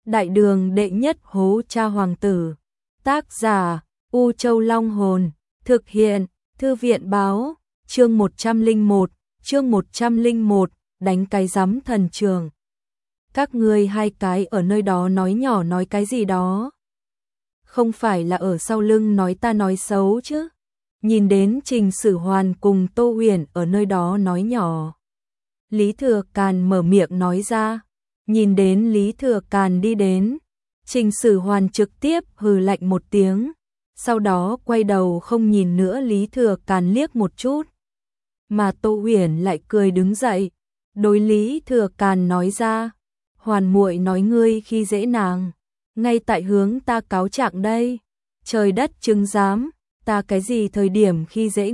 Đại đường đệ nhất hố cha hoàng tử. Tác giả U Châu Long Hồn. Thực hiện Thư viện báo. Chương 101, đánh cái rắm thần trường. Các ngươi hai cái ở nơi đó nói nhỏ nói cái gì đó. Không phải là ở sau lưng nói ta nói xấu chứ. Nhìn đến Trình Sử Hoàn cùng Tô Huyền ở nơi đó nói nhỏ. Lý Thừa Càn mở miệng nói ra. Nhìn đến Lý Thừa Càn đi đến, Trình Sử Hoàn trực tiếp hừ lạnh một tiếng, sau đó quay đầu không nhìn nữa Lý Thừa Càn liếc một chút. Mà Tô Huyền lại cười đứng dậy, đối Lý Thừa Càn nói ra, Hoàn muội nói ngươi khi dễ nàng, ngay tại hướng ta cáo trạng đây. Trời đất chứng giám, ta cái gì thời điểm khi dễ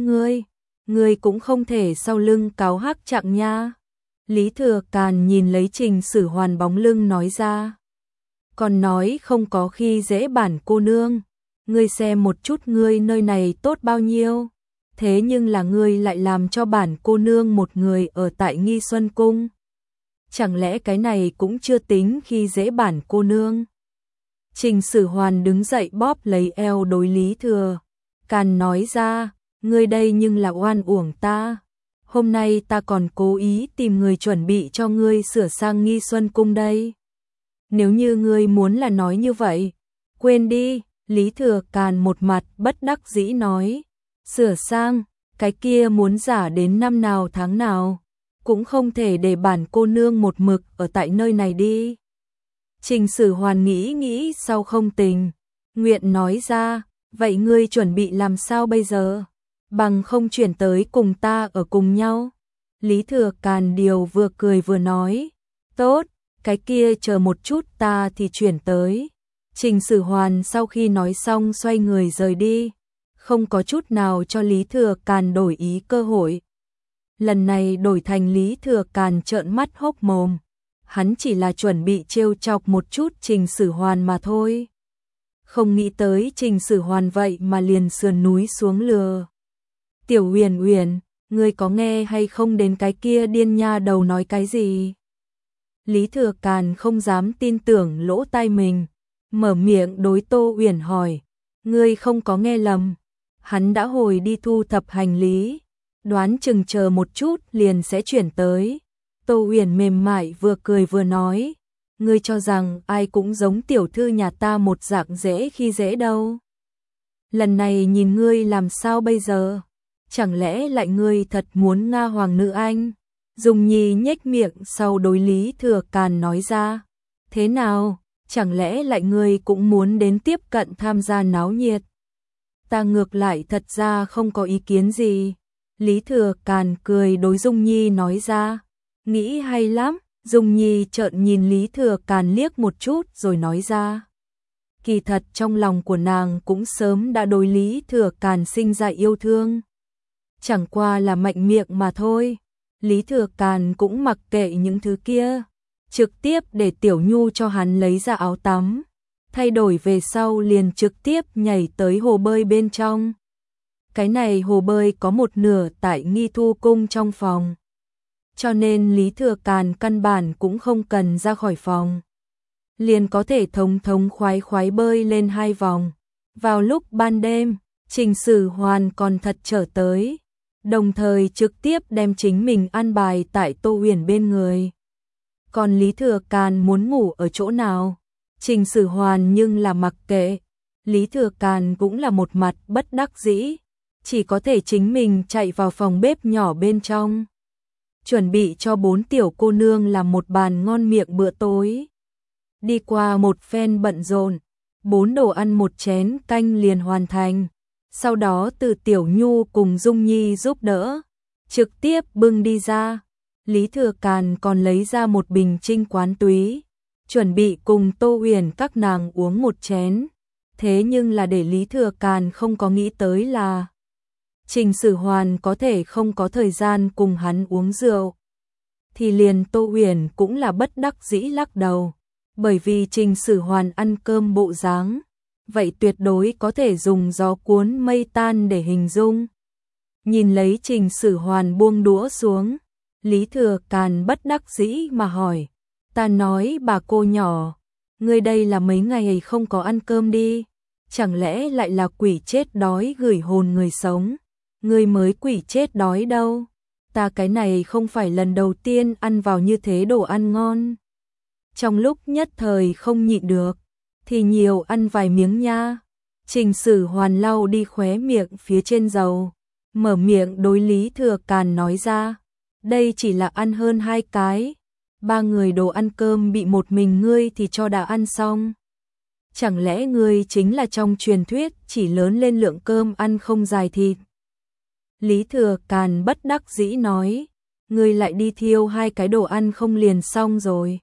ngươi cũng không thể sau lưng cáo hắc trạng nha. Lý Thừa Càn nhìn lấy Trình Sử Hoàn bóng lưng nói ra. Còn nói không có khi dễ bản cô nương. Ngươi xem một chút ngươi nơi này tốt bao nhiêu. Thế nhưng là ngươi lại làm cho bản cô nương một người ở tại Nghi Xuân Cung. Chẳng lẽ cái này cũng chưa tính khi dễ bản cô nương. Trình Sử Hoàn đứng dậy bóp lấy eo đối Lý Thừa Càn nói ra. Ngươi đây nhưng là oan uổng ta. Hôm nay ta còn cố ý tìm người chuẩn bị cho ngươi sửa sang Nghi Xuân Cung đây. Nếu như ngươi muốn là nói như vậy, quên đi, Lý Thừa Càn một mặt bất đắc dĩ nói. Sửa sang, cái kia muốn giả đến năm nào tháng nào, cũng không thể để bản cô nương một mực ở tại nơi này đi. Trình Sử Hoàn nghĩ sau không tình, nguyện nói ra, vậy ngươi chuẩn bị làm sao bây giờ? Bằng không chuyển tới cùng ta ở cùng nhau. Lý Thừa Càn điều vừa cười vừa nói. Tốt, cái kia chờ một chút ta thì chuyển tới. Trình Sử Hoàn sau khi nói xong xoay người rời đi. Không có chút nào cho Lý Thừa Càn đổi ý cơ hội. Lần này đổi thành Lý Thừa Càn trợn mắt hốc mồm. Hắn chỉ là chuẩn bị trêu chọc một chút Trình Sử Hoàn mà thôi. Không nghĩ tới Trình Sử Hoàn vậy mà liền sườn núi xuống lừa. Tiểu Huyền Huyền, ngươi có nghe hay không đến cái kia điên nha đầu nói cái gì? Lý Thừa Càn không dám tin tưởng lỗ tai mình, mở miệng đối Tô Huyền hỏi, ngươi không có nghe lầm, hắn đã hồi đi thu thập hành lý, đoán chừng chờ một chút liền sẽ chuyển tới. Tô Huyền mềm mại vừa cười vừa nói, ngươi cho rằng ai cũng giống tiểu thư nhà ta một dạng dễ khi dễ đâu. Lần này nhìn ngươi làm sao bây giờ? Chẳng lẽ lại ngươi thật muốn Nga hoàng nữ anh? Dung Nhi nhếch miệng sau đối Lý Thừa Càn nói ra. Thế nào? Chẳng lẽ lại ngươi cũng muốn đến tiếp cận tham gia náo nhiệt? Ta ngược lại thật ra không có ý kiến gì. Lý Thừa Càn cười đối Dung Nhi nói ra. Nghĩ hay lắm. Dung Nhi trợn nhìn Lý Thừa Càn liếc một chút rồi nói ra. Kỳ thật trong lòng của nàng cũng sớm đã đối Lý Thừa Càn sinh ra yêu thương. Chẳng qua là mạnh miệng mà thôi. Lý Thừa Càn cũng mặc kệ những thứ kia, trực tiếp để Tiểu Nhu cho hắn lấy ra áo tắm, thay đổi về sau liền trực tiếp nhảy tới hồ bơi bên trong. Cái này hồ bơi có một nửa tại Nghi Thu Cung trong phòng, cho nên Lý Thừa Càn căn bản cũng không cần ra khỏi phòng, liền có thể thống khoái bơi lên 2 vòng. Vào lúc ban đêm, Trình Sử Hoàn còn thật trở tới, đồng thời trực tiếp đem chính mình an bài tại Tô Huyền bên người. Còn Lý Thừa Càn muốn ngủ ở chỗ nào, Trình Sử Hoàn nhưng là mặc kệ. Lý Thừa Càn cũng là một mặt bất đắc dĩ, chỉ có thể chính mình chạy vào phòng bếp nhỏ bên trong, chuẩn bị cho 4 tiểu cô nương làm một bàn ngon miệng bữa tối. Đi qua một phen bận rộn, 4 đồ ăn 1 chén canh liền hoàn thành. Sau đó từ Tiểu Nhu cùng Dung Nhi giúp đỡ, trực tiếp bưng đi ra. Lý Thừa Càn còn lấy ra một bình Trinh Quán túy, chuẩn bị cùng Tô Huyền các nàng uống 1 chén. Thế nhưng là để Lý Thừa Càn không có nghĩ tới là Trình Sử Hoàn có thể không có thời gian cùng hắn uống rượu. Thì liền Tô Huyền cũng là bất đắc dĩ lắc đầu, bởi vì Trình Sử Hoàn ăn cơm bộ dáng, vậy tuyệt đối có thể dùng gió cuốn mây tan để hình dung. Nhìn lấy Trình Sử Hoàn buông đũa xuống, Lý Thừa Càn bất đắc dĩ mà hỏi, ta nói bà cô nhỏ, Ngươi đây là mấy ngày không có ăn cơm đi, chẳng lẽ lại là quỷ chết đói gửi hồn người sống, ngươi mới quỷ chết đói đâu, ta cái này không phải lần đầu tiên ăn vào như thế đồ ăn ngon. Trong lúc nhất thời không nhịn được, thì nhiều ăn vài miếng nha. Trình Sử Hoàn lau đi khóe miệng phía trên dầu, mở miệng đối Lý Thừa Càn nói ra, đây chỉ là ăn hơn 2 cái, 3 người đồ ăn cơm bị một mình ngươi thì cho đã ăn xong. Chẳng lẽ ngươi chính là trong truyền thuyết chỉ lớn lên lượng cơm ăn không dài thịt? Lý Thừa Càn bất đắc dĩ nói, ngươi lại đi thiêu 2 cái đồ ăn không liền xong rồi.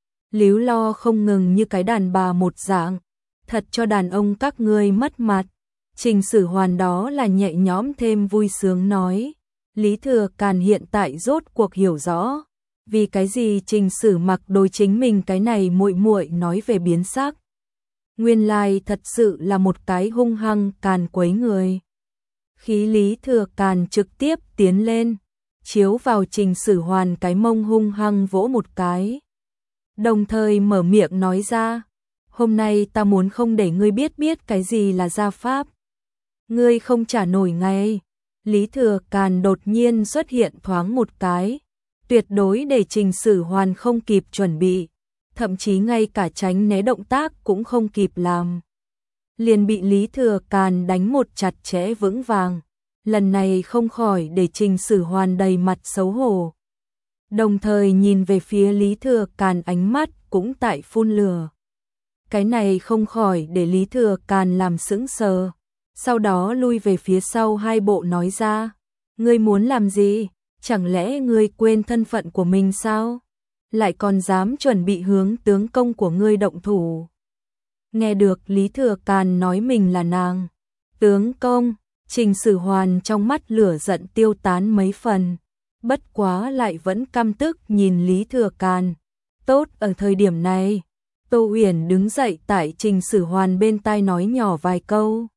Líu lo không ngừng như cái đàn bà một dạng, thật cho đàn ông các ngươi mất mặt. Trình Sử Hoàn đó là nhẹ nhõm thêm vui sướng nói, Lý Thừa Càn hiện tại rốt cuộc hiểu rõ, vì cái gì Trình Sử Mặc đối chính mình cái này muội muội nói về biến sắc. Nguyên lai thật sự là một cái hung hăng càn quấy người. Khí Lý Thừa Càn trực tiếp tiến lên, chiếu vào Trình Sử Hoàn cái mông hung hăng vỗ một cái. Đồng thời mở miệng nói ra, hôm nay ta muốn không để ngươi biết cái gì là gia pháp. Ngươi không trả nổi ngay. Lý Thừa Càn đột nhiên xuất hiện thoáng một cái, tuyệt đối để Trình Sử Hoàn không kịp chuẩn bị, thậm chí ngay cả tránh né động tác cũng không kịp làm. Liền bị Lý Thừa Càn đánh một chặt chẽ vững vàng, lần này không khỏi để Trình Sử Hoàn đầy mặt xấu hổ. Đồng thời nhìn về phía Lý Thừa Càn ánh mắt cũng tại phun lửa. Cái này không khỏi để Lý Thừa Càn làm sững sờ, sau đó lui về phía sau 2 bộ nói ra, ngươi muốn làm gì? Chẳng lẽ ngươi quên thân phận của mình sao? Lại còn dám chuẩn bị hướng tướng công của ngươi động thủ. Nghe được Lý Thừa Càn nói mình là nàng tướng công, Trình Sử Hoàn trong mắt lửa giận tiêu tán mấy phần, bất quá lại vẫn căm tức nhìn Lý Thừa Càn. Tốt, ở thời điểm này, Tô Uyển đứng dậy tại Trình Sử Hoàn bên tai nói nhỏ vài câu.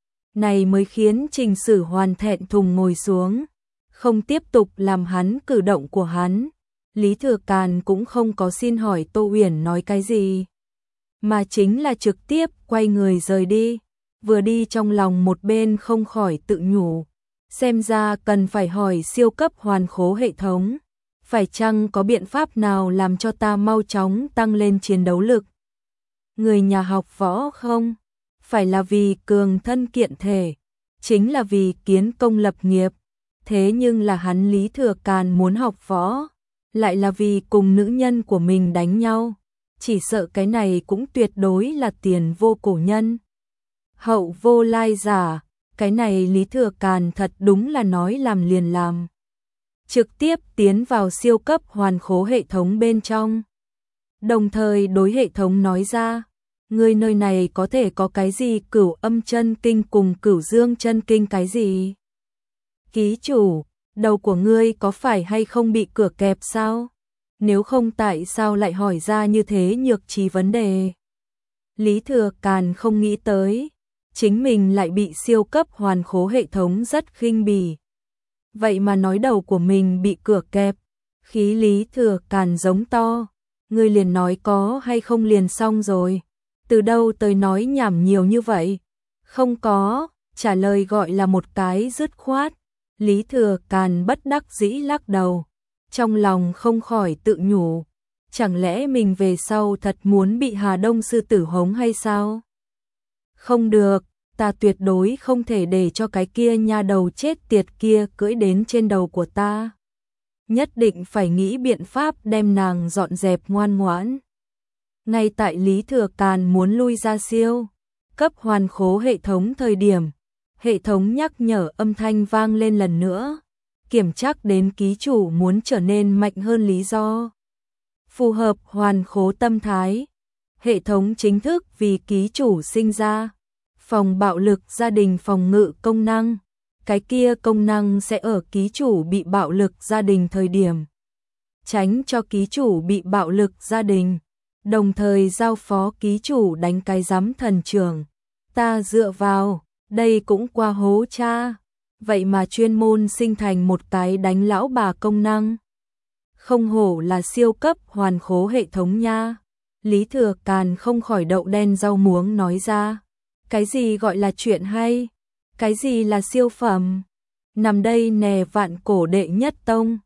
Này mới khiến Trình Sử Hoàn thẹn thùng ngồi xuống, không tiếp tục làm hắn cử động của hắn. Lý Thừa Càn cũng không có xin hỏi Tô Uyển nói cái gì, mà chính là trực tiếp quay người rời đi. Vừa đi trong lòng một bên không khỏi tự nhủ, xem ra cần phải hỏi siêu cấp hoàn khố hệ thống, phải chăng có biện pháp nào làm cho ta mau chóng tăng lên chiến đấu lực. Người nhà học võ không phải là vì cường thân kiện thể, chính là vì kiến công lập nghiệp, thế nhưng là hắn Lý Thừa Càn muốn học võ, lại là vì cùng nữ nhân của mình đánh nhau, chỉ sợ cái này cũng tuyệt đối là tiền vô cổ nhân, hậu vô lai giả. Cái này Lý Thừa Càn thật đúng là nói làm liền làm, trực tiếp tiến vào siêu cấp hoàn khố hệ thống bên trong, đồng thời đối hệ thống nói ra, ngươi nơi này có thể có cái gì Cửu Âm chân kinh cùng Cửu Dương chân kinh cái gì? Ký chủ, đầu của ngươi có phải hay không bị cửa kẹp sao? Nếu không tại sao lại hỏi ra như thế nhược trí vấn đề? Lý Thừa Càn không nghĩ tới, chính mình lại bị siêu cấp hoàn khố hệ thống rất khinh bỉ. Vậy mà nói đầu của mình bị cửa kẹp, khí Lý Thừa Càn giống to, ngươi liền nói có hay không liền xong rồi. Từ đâu tới nói nhảm nhiều như vậy? Không có, trả lời gọi là một cái dứt khoát. Lý Thừa Càn bất đắc dĩ lắc đầu, trong lòng không khỏi tự nhủ, chẳng lẽ mình về sau thật muốn bị Hà Đông sư tử hống hay sao? Không được, ta tuyệt đối không thể để cho cái kia nha đầu chết tiệt kia cưỡi đến trên đầu của ta. Nhất định phải nghĩ biện pháp đem nàng dọn dẹp ngoan ngoãn. Ngay tại Lý Thừa Càn muốn lui ra siêu cấp hoàn khố hệ thống thời điểm, hệ thống nhắc nhở âm thanh vang lên lần nữa, kiểm tra đến ký chủ muốn trở nên mạnh hơn lý do. Phù hợp hoàn khố tâm thái, hệ thống chính thức vì ký chủ sinh ra phòng bạo lực gia đình phòng ngự công năng. Cái kia công năng sẽ ở ký chủ bị bạo lực gia đình thời điểm tránh cho ký chủ bị bạo lực gia đình, đồng thời giao phó ký chủ đánh cái giám thần trưởng. Ta dựa vào, đây cũng qua hố cha, vậy mà chuyên môn sinh thành một cái đánh lão bà công năng. Không hổ là siêu cấp hoàn khố hệ thống nha. Lý Thừa Càn không khỏi đậu đen rau muống nói ra. Cái gì gọi là chuyện hay? Cái gì là siêu phẩm? Nằm đây nè, vạn cổ đệ nhất tông.